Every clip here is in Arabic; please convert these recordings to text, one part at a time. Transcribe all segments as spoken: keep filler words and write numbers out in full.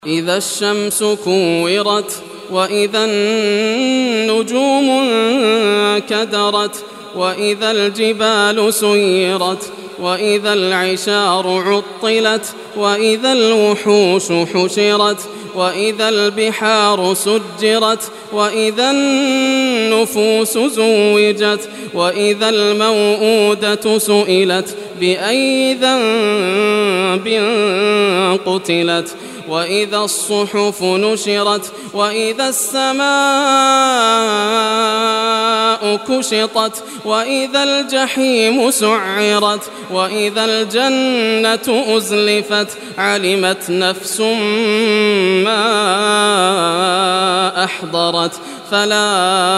إذا الشمس كورت وإذا النجوم انكدرت وإذا الجبال سيرت وإذا العشار عطلت وإذا الوحوش حشرت وإذا البحار سجرت وإذا النفوس زوجت وإذا الموءودة سئلت بأي ذنب قتلت وإذا الصحف نشرت وإذا السماء كشطت وإذا الجحيم سعرت وإذا الجنة أزلفت علمت نفس ما أحضرت فلا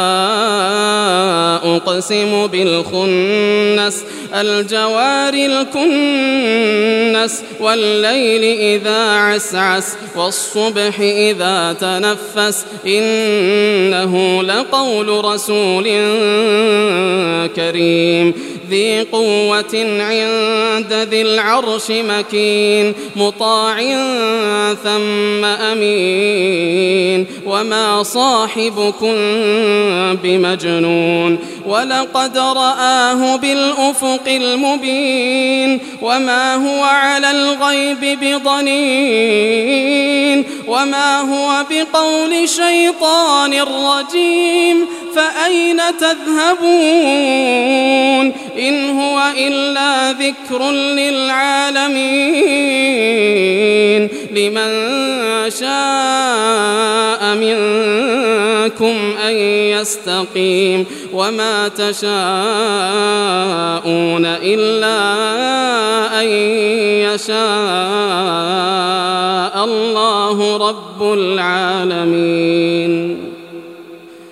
أقسم بالخنس الجوار الكنس والليل إذا عسعس والصبح إذا تنفس إنه لقول رسول كريم ذي قوة عند ذي العرش مكين مطاع ثم أمين وما صاحبكم بمجنون ولقد رآه بالأفق المبين وما هو على الغيب بضنين وما هو بقول شيطان رجيم فأين تذهبون إن هو إلا ذكر للعالمين لمن شاء منكم أن يستقيم وما تشاءون إلا أن يشاء الله رب العالمين.